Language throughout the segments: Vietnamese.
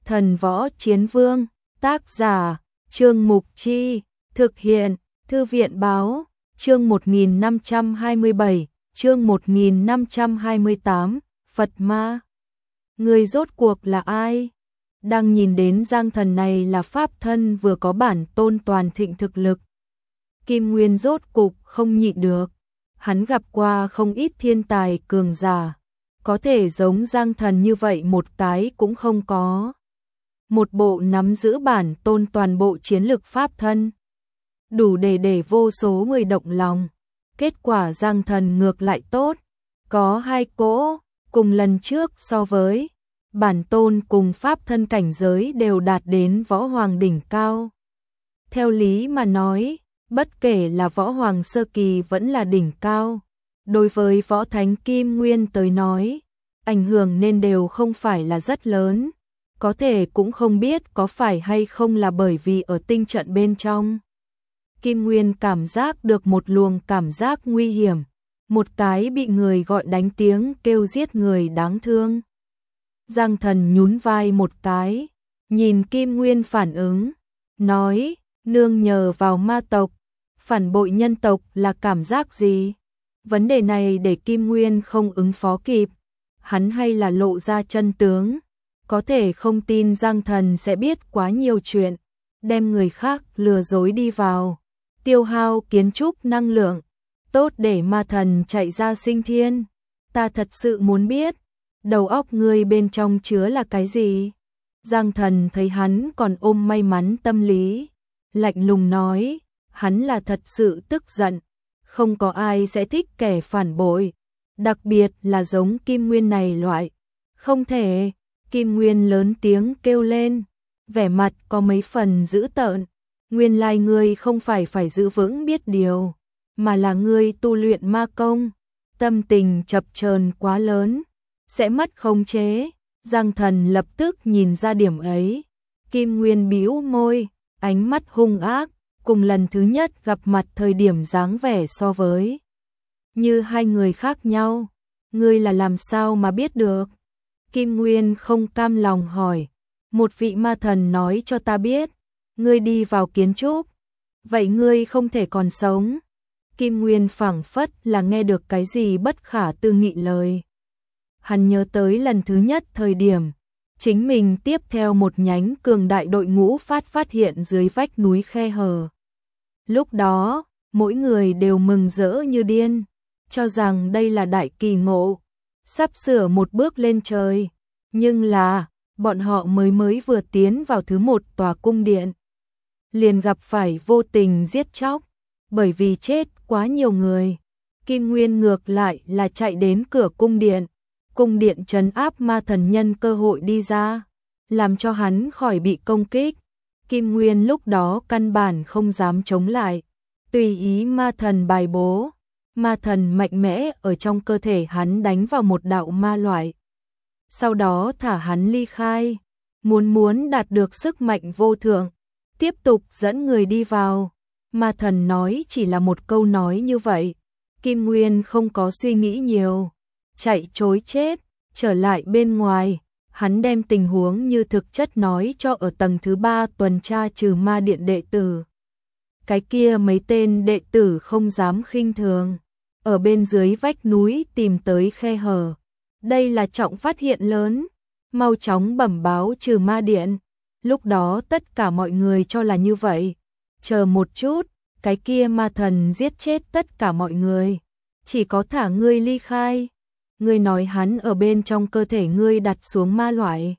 Thần Võ Chiến Vương, tác giả, Trương Mục Chi, thực hiện, Thư viện Báo, chương 1527, chương 1528, Phật Ma. Người rốt cuộc là ai? Đang nhìn đến Giang Thần này là pháp thân vừa có bản tôn toàn thịnh thực lực. Kim Nguyên rốt cục không nhịn được. Hắn gặp qua không ít thiên tài cường giả. Có thể giống Giang Thần như vậy một cái cũng không có. Một bộ nắm giữ bản tôn toàn bộ chiến lực pháp thân. Đủ để vô số người động lòng. Kết quả Giang Thần ngược lại tốt. Có hai cỗ, cùng lần trước so với. Bản tôn cùng pháp thân cảnh giới đều đạt đến võ hoàng đỉnh cao. Theo lý mà nói, bất kể là võ hoàng sơ kỳ vẫn là đỉnh cao. Đối với võ thánh Kim Nguyên tới nói, ảnh hưởng nên đều không phải là rất lớn. Có thể cũng không biết có phải hay không là bởi vì ở tinh trận bên trong. Kim Nguyên cảm giác được một luồng cảm giác nguy hiểm. Một cái bị người gọi đánh tiếng kêu giết người đáng thương. Giang Thần nhún vai một cái, nhìn Kim Nguyên phản ứng, nói, nương nhờ vào ma tộc, phản bội nhân tộc là cảm giác gì? Vấn đề này để Kim Nguyên không ứng phó kịp, hắn hay là lộ ra chân tướng, có thể không tin Giang Thần sẽ biết quá nhiều chuyện, đem người khác lừa dối đi vào, tiêu hao kiến trúc năng lượng, tốt để ma thần chạy ra sinh thiên. Ta thật sự muốn biết, đầu óc ngươi bên trong chứa là cái gì? Giang Thần thấy hắn còn ôm may mắn tâm lý, lạnh lùng nói, hắn là thật sự tức giận, không có ai sẽ thích kẻ phản bội, đặc biệt là giống Kim Nguyên này loại. Không thể, Kim Nguyên lớn tiếng kêu lên, vẻ mặt có mấy phần dữ tợn, nguyên lai ngươi không phải giữ vững biết điều, mà là ngươi tu luyện ma công, tâm tình chập chờn quá lớn, sẽ mất khống chế. Giang Thần lập tức nhìn ra điểm ấy. Kim Nguyên bĩu môi, ánh mắt hung ác, cùng lần thứ nhất gặp mặt thời điểm dáng vẻ so với. Như hai người khác nhau, ngươi là làm sao mà biết được? Kim Nguyên không cam lòng hỏi, một vị ma thần nói cho ta biết, ngươi đi vào kiến trúc, vậy ngươi không thể còn sống. Kim Nguyên phảng phất là nghe được cái gì bất khả tư nghị lời. Hắn nhớ tới lần thứ nhất thời điểm, chính mình tiếp theo một nhánh cường đại đội ngũ phát hiện dưới vách núi khe hở. Lúc đó, mỗi người đều mừng rỡ như điên, cho rằng đây là đại kỳ ngộ, sắp sửa một bước lên trời. Nhưng là, bọn họ mới vừa tiến vào thứ một tòa cung điện, liền gặp phải vô tình giết chóc, bởi vì chết quá nhiều người. Kim Nguyên ngược lại là chạy đến cửa cung điện trấn áp ma thần nhân cơ hội đi ra, làm cho hắn khỏi bị công kích. Kim Nguyên lúc đó căn bản không dám chống lại, tùy ý ma thần bài bố. Ma thần mạnh mẽ ở trong cơ thể hắn đánh vào một đạo ma loại, sau đó thả hắn ly khai, muốn đạt được sức mạnh vô thượng, tiếp tục dẫn người đi vào. Ma thần nói chỉ là một câu nói như vậy, Kim Nguyên không có suy nghĩ nhiều, chạy trối chết, trở lại bên ngoài, hắn đem tình huống như thực chất nói cho ở tầng thứ 3 tuần tra trừ ma điện đệ tử. Cái kia mấy tên đệ tử không dám khinh thường, ở bên dưới vách núi tìm tới khe hở. Đây là trọng phát hiện lớn, mau chóng bẩm báo trừ ma điện. Lúc đó tất cả mọi người cho là như vậy. Chờ một chút, cái kia ma thần giết chết tất cả mọi người, chỉ có thả ngươi ly khai. Ngươi nói hắn ở bên trong cơ thể ngươi đặt xuống ma loại,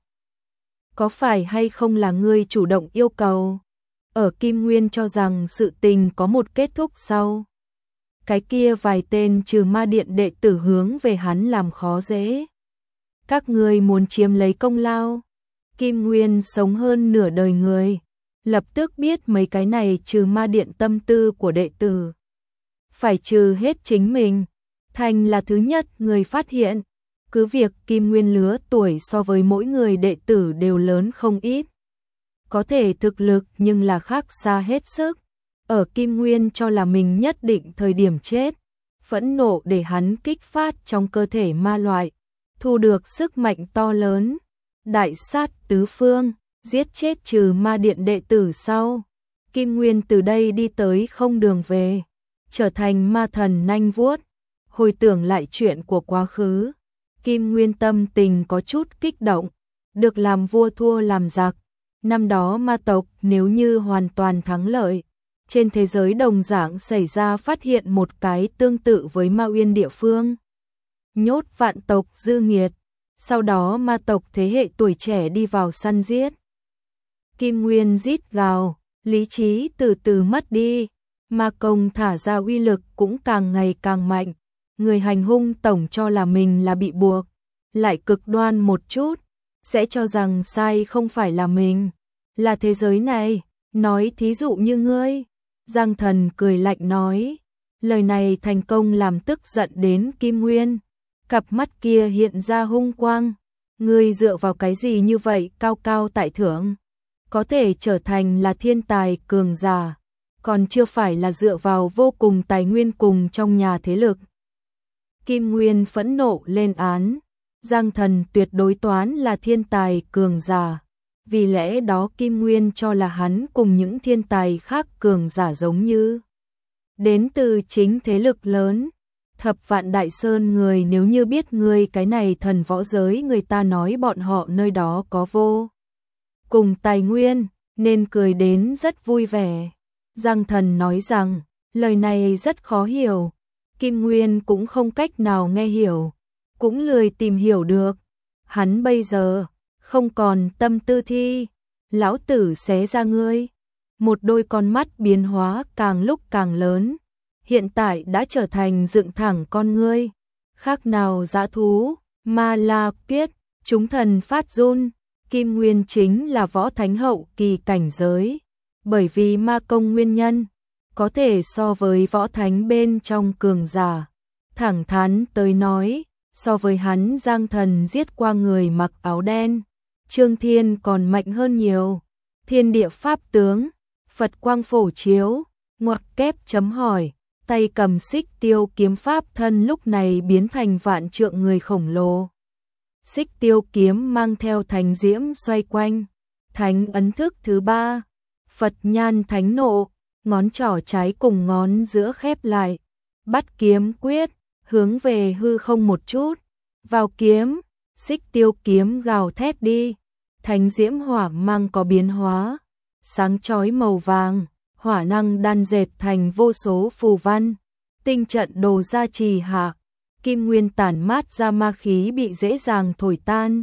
có phải hay không là ngươi chủ động yêu cầu? Ở Kim Nguyên cho rằng sự tình có một kết thúc sau. Cái kia vài tên trừ ma điện đệ tử hướng về hắn làm khó dễ. Các ngươi muốn chiếm lấy công lao. Kim Nguyên sống hơn nửa đời người, lập tức biết mấy cái này trừ ma điện tâm tư của đệ tử. Phải trừ hết chính mình. Thành là thứ nhất người phát hiện, cứ việc Kim Nguyên lứa tuổi so với mỗi người đệ tử đều lớn không ít. Có thể thực lực nhưng là khác xa hết sức. Ở Kim Nguyên cho là mình nhất định thời điểm chết, phẫn nộ để hắn kích phát trong cơ thể ma loại, thu được sức mạnh to lớn. đại sát tứ phương, giết chết trừ ma điện đệ tử sau. Kim Nguyên từ đây đi tới không đường về, trở thành ma thần nanh vuốt. Hồi tưởng lại chuyện của quá khứ, Kim Nguyên tâm tình có chút kích động, được làm vua thua làm giặc. Năm đó ma tộc nếu như hoàn toàn thắng lợi, trên thế giới đồng dạng xảy ra phát hiện một cái tương tự với Ma Uyên địa phương. Nhốt vạn tộc dư nghiệt, sau đó ma tộc thế hệ tuổi trẻ đi vào săn giết. Kim Nguyên rít gào, lý trí từ từ mất đi, ma công thả ra uy lực cũng càng ngày càng mạnh. Người hành hung tổng cho là mình là bị buộc, lại cực đoan một chút, sẽ cho rằng sai không phải là mình, là thế giới này. Nói thí dụ như ngươi. Giang Thần cười lạnh nói. Lời này thành công làm tức giận đến Kim Nguyên. Cặp mắt kia hiện ra hung quang. Ngươi dựa vào cái gì như vậy cao cao tại thượng? Có thể trở thành là thiên tài cường giả, còn chưa phải là dựa vào vô cùng tài nguyên cùng trong nhà thế lực. Kim Nguyên phẫn nộ lên án. Giang Thần tuyệt đối toán là thiên tài cường giả. Vì lẽ đó Kim Nguyên cho là hắn cùng những thiên tài khác cường giả giống như đến từ chính thế lực lớn. Thập Vạn Đại Sơn người nếu như biết ngươi cái này thần võ giới, người ta nói bọn họ nơi đó có vô cùng tài nguyên, nên cười đến rất vui vẻ. Giang Thần nói rằng, lời này rất khó hiểu. Kim Nguyên cũng không cách nào nghe hiểu, cũng lười tìm hiểu được. Hắn bây giờ không còn tâm tư thi, lão tử xé ra ngươi. Một đôi con mắt biến hóa càng lúc càng lớn, hiện tại đã trở thành dựng thẳng con ngươi, khác nào dã thú. Ma La Quyết, chúng thần phát run. Kim Nguyên chính là võ thánh hậu kỳ cảnh giới, bởi vì ma công nguyên nhân, có thể so với võ thánh bên trong cường giả. Thẳng thắn tới nói, so với hắn Giang Thần giết qua người mặc áo đen, Trương Thiên còn mạnh hơn nhiều. Thiên địa pháp tướng, Phật quang phổ chiếu, ngoặc kép chấm hỏi, tay cầm xích tiêu kiếm pháp thân lúc này biến thành vạn trượng người khổng lồ. Xích tiêu kiếm mang theo thánh diễm xoay quanh, thánh ấn thức thứ 3, Phật nhan thánh nộ, ngón trỏ trái cùng ngón giữa khép lại, bắt kiếm quyết, hướng về hư không một chút, vào kiếm, xích tiêu kiếm gào thét đi. Thánh diễm hỏa mang có biến hóa, sáng chói màu vàng, hỏa năng đan dệt thành vô số phù văn, tinh trận đồ gia trì hạ, Kim Nguyên tản mát ra ma khí bị dễ dàng thổi tan.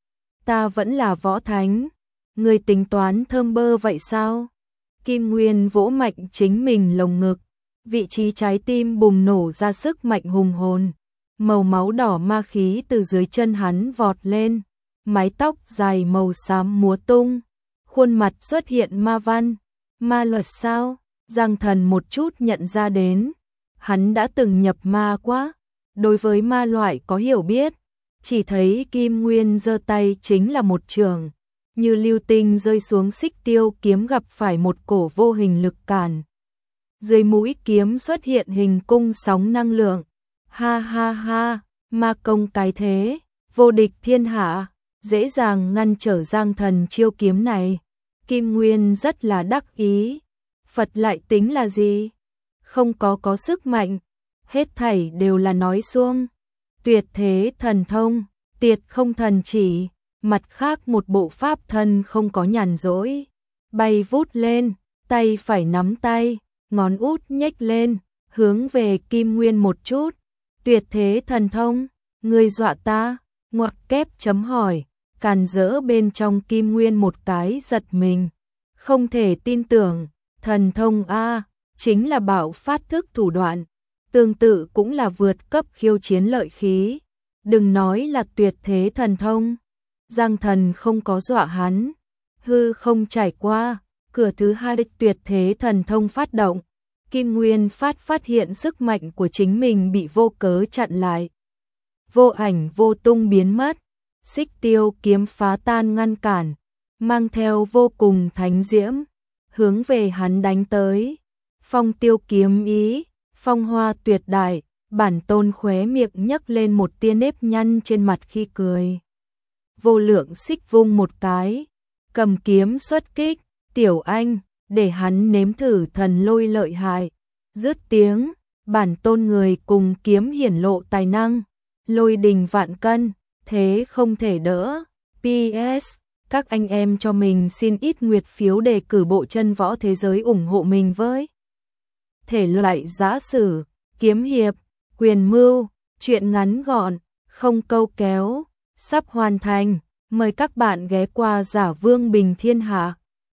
Ta vẫn là võ thánh, người tính toán thơm bơ vậy sao? Kim Nguyên vỗ mạnh chính mình lồng ngực, vị trí trái tim bùng nổ ra sức mạnh hùng hồn, màu máu đỏ ma khí từ dưới chân hắn vọt lên. Mái tóc dài màu xám múa tung, khuôn mặt xuất hiện ma văn, ma luật sao? Giang Thần một chút nhận ra đến, hắn đã từng nhập ma quá, đối với ma loại có hiểu biết, chỉ thấy Kim Nguyên giơ tay chính là một trường, như lưu tinh rơi xuống xích tiêu kiếm gặp phải một cổ vô hình lực cản. Dưới mũi kiếm xuất hiện hình cung sóng năng lượng, ha ha ha, ma công cái thế, vô địch thiên hạ. Dễ dàng ngăn trở Giang Thần chiêu kiếm này. Kim Nguyên rất là đắc ý. Phật lại tính là gì? Không có sức mạnh, hết thảy đều là nói suông. Tuyệt thế thần thông, tiệt không thần chỉ, mặt khác một bộ pháp thân không có nhàn rỗi. Bay vút lên, tay phải nắm tay, ngón út nhếch lên, hướng về Kim Nguyên một chút. Tuyệt thế thần thông, ngươi dọa ta, ngoặc kép chấm hỏi. Càn rỡ bên trong Kim Nguyên một cái giật mình, không thể tin tưởng, thần thông A, chính là bạo phát thức thủ đoạn, tương tự cũng là vượt cấp khiêu chiến lợi khí, đừng nói là tuyệt thế thần thông. Giang Thần không có dọa hắn, hư không trải qua, cửa thứ 2 tuyệt thế thần thông phát động, Kim Nguyên phát hiện sức mạnh của chính mình bị vô cớ chặn lại, vô ảnh vô tung biến mất. Xích tiêu kiếm phá tan ngăn cản, mang theo vô cùng thánh diễm, hướng về hắn đánh tới. Phong tiêu kiếm ý, phong hoa tuyệt đại, bản tôn khóe miệng nhấc lên một tia nếp nhăn trên mặt khi cười. Vô Lượng xích vung một cái, cầm kiếm xuất kích, Tiểu Anh, để hắn nếm thử thần lôi lợi hại. Dứt tiếng, bản tôn người cùng kiếm hiển lộ tài năng, lôi đình vạn cân, thế không thể đỡ. PS, các anh em cho mình xin ít nguyệt phiếu đề cử bộ chân võ thế giới ủng hộ mình với. Thể loại giã sử, kiếm hiệp, quyền mưu, truyện ngắn gọn, không câu kéo, sắp hoàn thành. Mời các bạn ghé qua Giả Vương Bình Thiên Hạ.